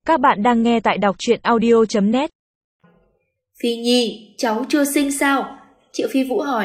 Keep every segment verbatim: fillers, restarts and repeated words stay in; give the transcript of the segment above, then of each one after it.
Các bạn đang nghe tại đọc truyện audio chấm net. Phi Nhi, cháu chưa sinh sao? Triệu Phi Vũ hỏi.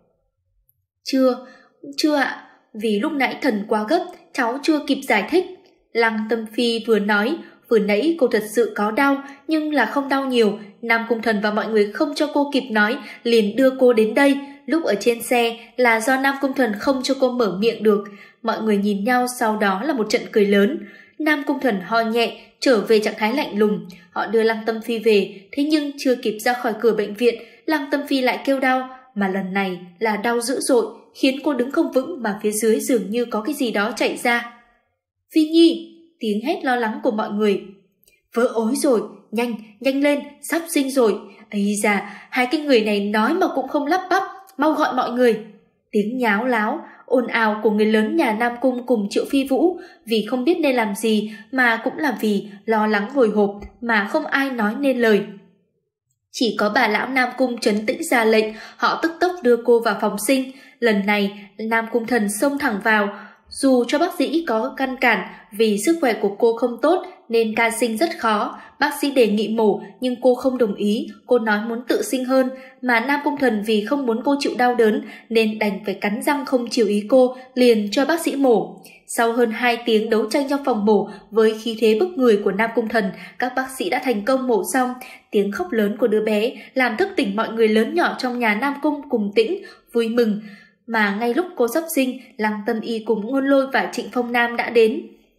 Chưa, chưa ạ, vì lúc nãy thần quá gấp, cháu chưa kịp giải thích. Lăng Tâm Phi vừa nói, vừa nãy cô thật sự có đau, nhưng là không đau nhiều. Nam Cung Thần và mọi người không cho cô kịp nói, liền đưa cô đến đây. Lúc ở trên xe là do Nam Cung Thần không cho cô mở miệng được. Mọi người nhìn nhau, sau đó là một trận cười lớn. Nam Cung Thần ho nhẹ, trở về trạng thái lạnh lùng. Họ đưa Lăng Tâm Phi về, thế nhưng chưa kịp ra khỏi cửa bệnh viện, Lăng Tâm Phi lại kêu đau, mà lần này là đau dữ dội, khiến cô đứng không vững mà phía dưới dường như có cái gì đó chạy ra. Phi Nhi, tiếng hét lo lắng của mọi người. Vỡ ối rồi, nhanh, nhanh lên, sắp sinh rồi. Ây da, hai cái người này nói mà cũng không lắp bắp, mau gọi mọi người. Tiếng nháo láo, ồn ào của người lớn nhà Nam Cung cùng Triệu Phi Vũ, vì không biết nên làm gì mà cũng là vì lo lắng hồi hộp mà không ai nói nên lời. Chỉ có bà lão Nam Cung trấn tĩnh ra lệnh, họ tức tốc đưa cô vào phòng sinh. Lần này Nam Cung Thần xông thẳng vào, dù cho bác sĩ có ngăn cản vì sức khỏe của cô không tốt nên ca sinh rất khó. Bác sĩ đề nghị mổ nhưng cô không đồng ý, cô nói muốn tự sinh hơn, mà Nam Cung Thần vì không muốn cô chịu đau đớn nên đành phải cắn răng không chiều ý cô, liền cho bác sĩ mổ. Sau hơn hai tiếng đấu tranh trong phòng mổ với khí thế bức người của Nam Cung Thần, các bác sĩ đã thành công mổ xong. Tiếng khóc lớn của đứa bé làm thức tỉnh mọi người lớn nhỏ trong nhà Nam Cung cùng tĩnh, vui mừng. Mà ngay lúc cô sắp sinh, Lăng Tâm Y cùng Ngôn Lôi và Trịnh Phong Nam đã đến.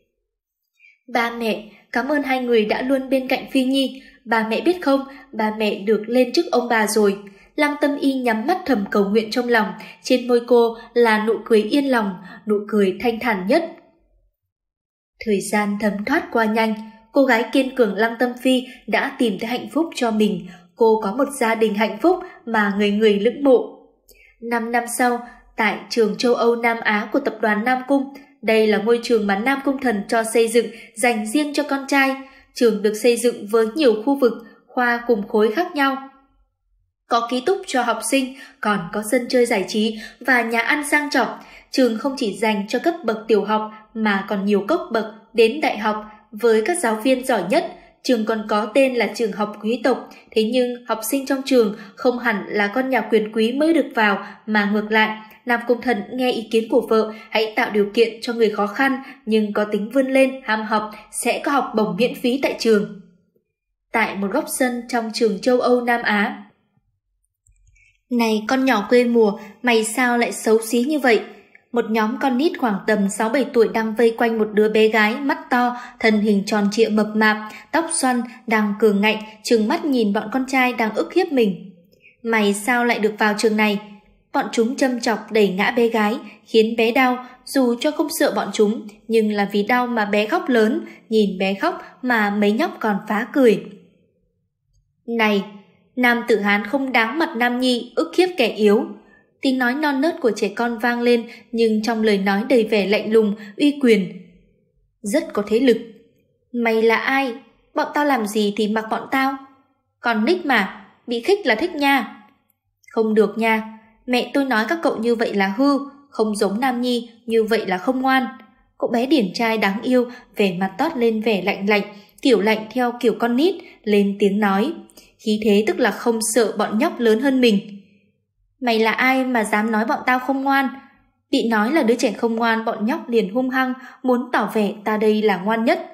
Ba mẹ, cảm ơn hai người đã luôn bên cạnh Phi Nhi. Ba mẹ biết không, ba mẹ được lên chức ông bà rồi. Lăng Tâm Y nhắm mắt thầm cầu nguyện trong lòng, trên môi cô là nụ cười yên lòng, nụ cười thanh thản nhất. Thời gian thấm thoát qua nhanh, cô gái kiên cường Lăng Tâm Phi đã tìm thấy hạnh phúc cho mình. Cô có một gia đình hạnh phúc mà người người ngưỡng mộ. Năm năm sau, tại trường châu Âu Nam Á của tập đoàn Nam Cung, đây là ngôi trường mà Nam Cung Thần cho xây dựng dành riêng cho con trai. Trường được xây dựng với nhiều khu vực, khoa cùng khối khác nhau. Có ký túc cho học sinh, còn có sân chơi giải trí và nhà ăn sang trọng. Trường không chỉ dành cho cấp bậc tiểu học mà còn nhiều cấp bậc đến đại học với các giáo viên giỏi nhất. Trường còn có tên là trường học quý tộc, thế nhưng học sinh trong trường không hẳn là con nhà quyền quý mới được vào, mà ngược lại, Nam Cung Thần nghe ý kiến của vợ hãy tạo điều kiện cho người khó khăn nhưng có tính vươn lên, ham học sẽ có học bổng miễn phí tại trường. Tại một góc sân trong trường châu Âu Nam Á. Này con nhỏ quê mùa, mày sao lại xấu xí như vậy? Một nhóm con nít khoảng tầm sáu bảy tuổi đang vây quanh một đứa bé gái mắt to, thân hình tròn trịa mập mạp, tóc xoăn, đang cường ngạnh, trừng mắt nhìn bọn con trai đang ức hiếp mình. Mày sao lại được vào trường này? Bọn chúng châm chọc đẩy ngã bé gái, khiến bé đau, dù cho không sợ bọn chúng, nhưng là vì đau mà bé khóc lớn, nhìn bé khóc mà mấy nhóc còn phá cười. Này, nam tử Hán không đáng mặt nam nhi, ức hiếp kẻ yếu. Tiếng nói non nớt của trẻ con vang lên, nhưng trong lời nói đầy vẻ lạnh lùng, uy quyền. Rất có thế lực. Mày là ai? Bọn tao làm gì thì mặc bọn tao. Còn Nick mà, bị khích là thích nha. Không được nha, mẹ tôi nói các cậu như vậy là hư, không giống nam nhi, như vậy là không ngoan. Cậu bé điển trai đáng yêu, vẻ mặt toát lên vẻ lạnh lạnh, kiểu lạnh theo kiểu con nít, lên tiếng nói. Khí thế tức là không sợ bọn nhóc lớn hơn mình. Mày là ai mà dám nói bọn tao không ngoan? Bị nói là đứa trẻ không ngoan, bọn nhóc liền hung hăng, muốn tỏ vẻ ta đây là ngoan nhất.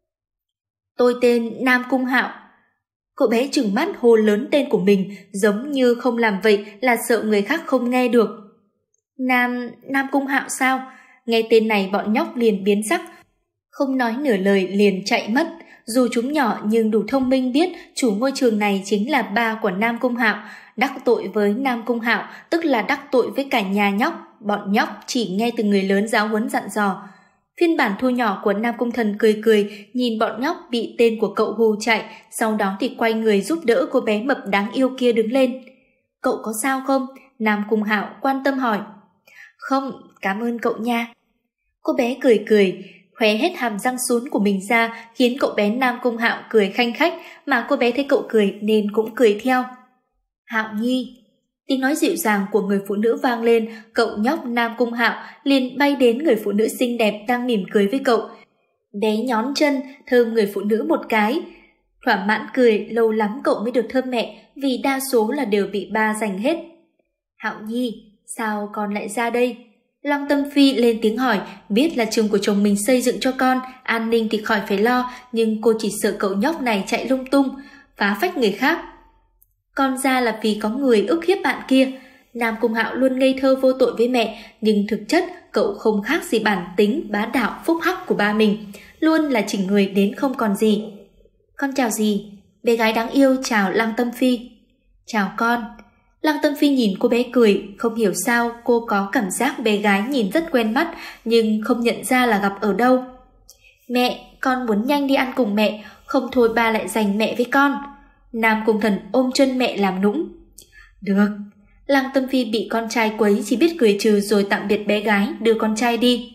Tôi tên Nam Cung Hạo. Cậu bé trừng mắt hô lớn tên của mình, giống như không làm vậy là sợ người khác không nghe được. Nam, Nam Cung Hạo sao? Nghe tên này bọn nhóc liền biến sắc, không nói nửa lời liền chạy mất. Dù chúng nhỏ nhưng đủ thông minh biết chủ ngôi trường này chính là ba của Nam Cung Hạo. Đắc tội với Nam Cung Hạo tức là đắc tội với cả nhà nhóc. Bọn nhóc chỉ nghe từ người lớn giáo huấn dặn dò. Phiên bản thu nhỏ của Nam Cung Thần cười cười, nhìn bọn nhóc bị tên của cậu hù chạy, sau đó thì quay người giúp đỡ cô bé mập đáng yêu kia đứng lên. Cậu có sao không? Nam Cung Hạo quan tâm hỏi. Không, cảm ơn cậu nha. Cô bé cười cười, khóe hết hàm răng sún của mình ra, khiến cậu bé Nam Cung Hạo cười khanh khách, mà cô bé thấy cậu cười nên cũng cười theo. Hạo Nhi. Tiếng nói dịu dàng của người phụ nữ vang lên, cậu nhóc Nam Cung Hạo liền bay đến người phụ nữ xinh đẹp đang mỉm cười với cậu. Bé nhón chân, thơm người phụ nữ một cái. Thỏa mãn cười, lâu lắm cậu mới được thơm mẹ, vì đa số là đều bị ba giành hết. Hạo Nhi, sao con lại ra đây? Lăng Tâm Phi lên tiếng hỏi, biết là trường của chồng mình xây dựng cho con, an ninh thì khỏi phải lo, nhưng cô chỉ sợ cậu nhóc này chạy lung tung, phá phách người khác. Con ra là vì có người ức hiếp bạn kia. Nam Cung Hạo luôn ngây thơ vô tội với mẹ, nhưng thực chất cậu không khác gì bản tính bá đạo phúc hắc của ba mình, luôn là chỉnh người đến không còn gì. Con chào gì? Bé gái đáng yêu chào Lăng Tâm Phi. Chào con. Lăng Tâm Phi nhìn cô bé cười, không hiểu sao cô có cảm giác bé gái nhìn rất quen mắt, nhưng không nhận ra là gặp ở đâu. Mẹ, con muốn nhanh đi ăn cùng mẹ, không thôi ba lại giành mẹ với con. Nam Cung Thần ôm chân mẹ làm nũng. Được. Lăng Tâm Phi bị con trai quấy chỉ biết cười trừ rồi tạm biệt bé gái, đưa con trai đi.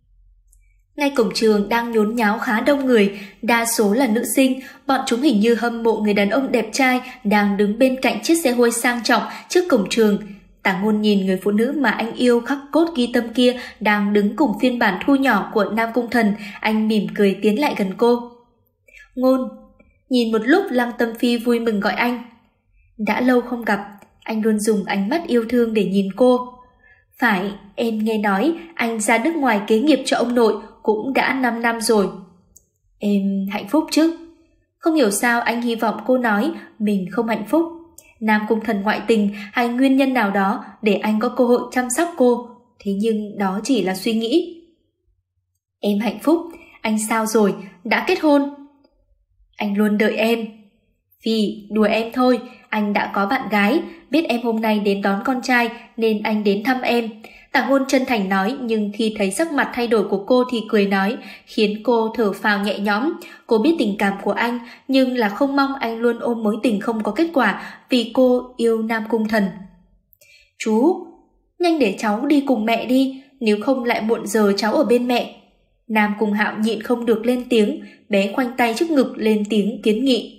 Ngay cổng trường đang nhốn nháo khá đông người, đa số là nữ sinh, bọn chúng hình như hâm mộ người đàn ông đẹp trai đang đứng bên cạnh chiếc xe hơi sang trọng trước cổng trường. Tả Ngôn nhìn người phụ nữ mà anh yêu khắc cốt ghi tâm kia đang đứng cùng phiên bản thu nhỏ của Nam Cung Thần, anh mỉm cười tiến lại gần cô. Ngôn. Nhìn một lúc Lăng Tâm Phi vui mừng gọi anh. Đã lâu không gặp, anh luôn dùng ánh mắt yêu thương để nhìn cô. Phải, em nghe nói anh ra nước ngoài kế nghiệp cho ông nội cũng đã năm năm rồi. Em hạnh phúc chứ? Không hiểu sao anh hy vọng cô nói mình không hạnh phúc. Nam Cung Thần ngoại tình hay nguyên nhân nào đó để anh có cơ hội chăm sóc cô, thế nhưng đó chỉ là suy nghĩ. Em hạnh phúc, anh sao rồi, đã kết hôn? Anh luôn đợi em. Vì đùa em thôi, anh đã có bạn gái, biết em hôm nay đến đón con trai nên anh đến thăm em. Tả Ngôn chân thành nói, nhưng khi thấy sắc mặt thay đổi của cô thì cười nói, khiến cô thở phào nhẹ nhõm. Cô biết tình cảm của anh, nhưng là không mong anh luôn ôm mối tình không có kết quả, vì cô yêu Nam Cung Thần. Chú, nhanh để cháu đi cùng mẹ đi, nếu không lại muộn giờ cháu ở bên mẹ. Nam Cung Hạo nhịn không được lên tiếng, bé khoanh tay trước ngực lên tiếng kiến nghị.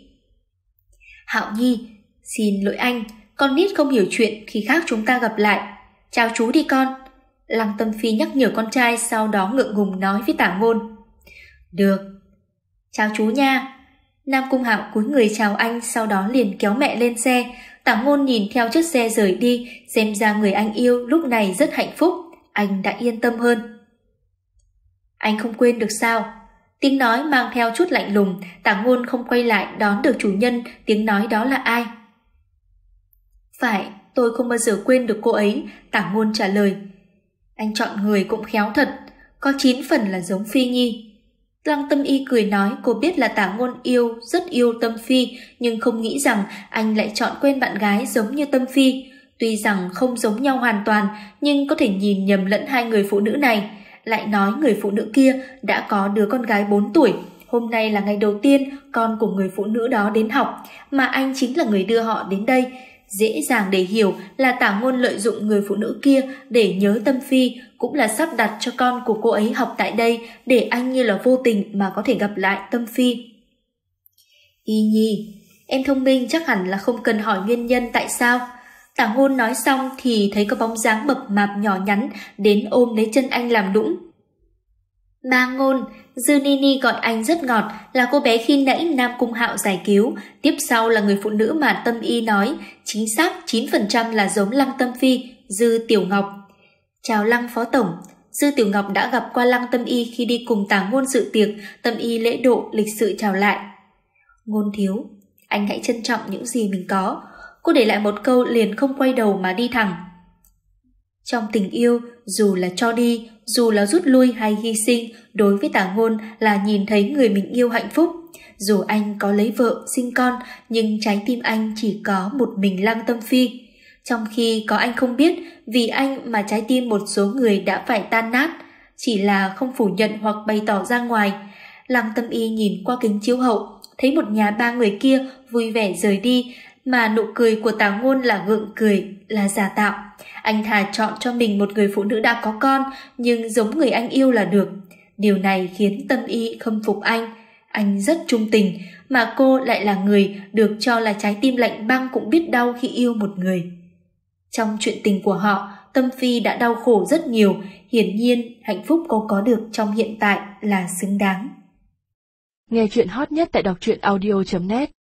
Hạo Nhi, xin lỗi anh, con nít không hiểu chuyện, khi khác chúng ta gặp lại. Chào chú đi con. Lăng Tâm Phi nhắc nhở con trai, sau đó ngượng ngùng nói với Tả Ngôn. Được. Chào chú nha. Nam Cung Hạo cúi người chào anh, sau đó liền kéo mẹ lên xe. Tả Ngôn nhìn theo chiếc xe rời đi, xem ra người anh yêu lúc này rất hạnh phúc. Anh đã yên tâm hơn. Anh không quên được sao? Tiếng nói mang theo chút lạnh lùng, Tả Ngôn không quay lại đón được chủ nhân, tiếng nói đó là ai? Phải, tôi không bao giờ quên được cô ấy, Tả Ngôn trả lời. Anh chọn người cũng khéo thật, có chín phần là giống Phi Nhi. Lăng Tâm Y cười nói, cô biết là Tả Ngôn yêu, rất yêu Tâm Phi, nhưng không nghĩ rằng anh lại chọn quen bạn gái giống như Tâm Phi. Tuy rằng không giống nhau hoàn toàn, nhưng có thể nhìn nhầm lẫn hai người phụ nữ này. Lại nói người phụ nữ kia đã có đứa con gái bốn tuổi. Hôm nay là ngày đầu tiên con của người phụ nữ đó đến học, mà anh chính là người đưa họ đến đây. Dễ dàng để hiểu là Tả Ngôn lợi dụng người phụ nữ kia để nhớ Tâm Phi, cũng là sắp đặt cho con của cô ấy học tại đây để anh như là vô tình mà có thể gặp lại Tâm Phi. Y Nhi, em thông minh chắc hẳn là không cần hỏi nguyên nhân tại sao. Tả Ngôn nói xong thì thấy có bóng dáng mập mạp nhỏ nhắn đến ôm lấy chân anh làm nũng. Ba Ngôn, Dư Nini gọi anh rất ngọt, là cô bé khi nãy Nam Cung Hạo giải cứu, tiếp sau là người phụ nữ mà Tâm Y nói, chính xác chín phần trăm là giống Lăng Tâm Phi, Dư Tiểu Ngọc. Chào Lăng Phó Tổng. Dư Tiểu Ngọc đã gặp qua Lăng Tâm Y khi đi cùng Tả Ngôn dự tiệc, Tâm Y lễ độ lịch sự chào lại. Ngôn thiếu, anh hãy trân trọng những gì mình có. Cô để lại một câu liền không quay đầu mà đi thẳng. Trong tình yêu, dù là cho đi, dù là rút lui hay hy sinh, đối với Tả Ngôn là nhìn thấy người mình yêu hạnh phúc. Dù anh có lấy vợ, sinh con, nhưng trái tim anh chỉ có một mình Lăng Tâm Phi. Trong khi có anh không biết, vì anh mà trái tim một số người đã phải tan nát, chỉ là không phủ nhận hoặc bày tỏ ra ngoài. Lăng Tâm Y nhìn qua kính chiếu hậu, thấy một nhà ba người kia vui vẻ rời đi, mà nụ cười của Tả Ngôn là gượng cười, là giả tạo. Anh thà chọn cho mình một người phụ nữ đã có con, nhưng giống người anh yêu là được. Điều này khiến Tâm Y khâm phục anh. Anh rất trung tình, mà cô lại là người được cho là trái tim lạnh băng cũng biết đau khi yêu một người. Trong chuyện tình của họ, Tâm Phi đã đau khổ rất nhiều, hiển nhiên hạnh phúc cô có được trong hiện tại là xứng đáng. Nghe chuyện hot nhất tại đọc truyện audio chấm net.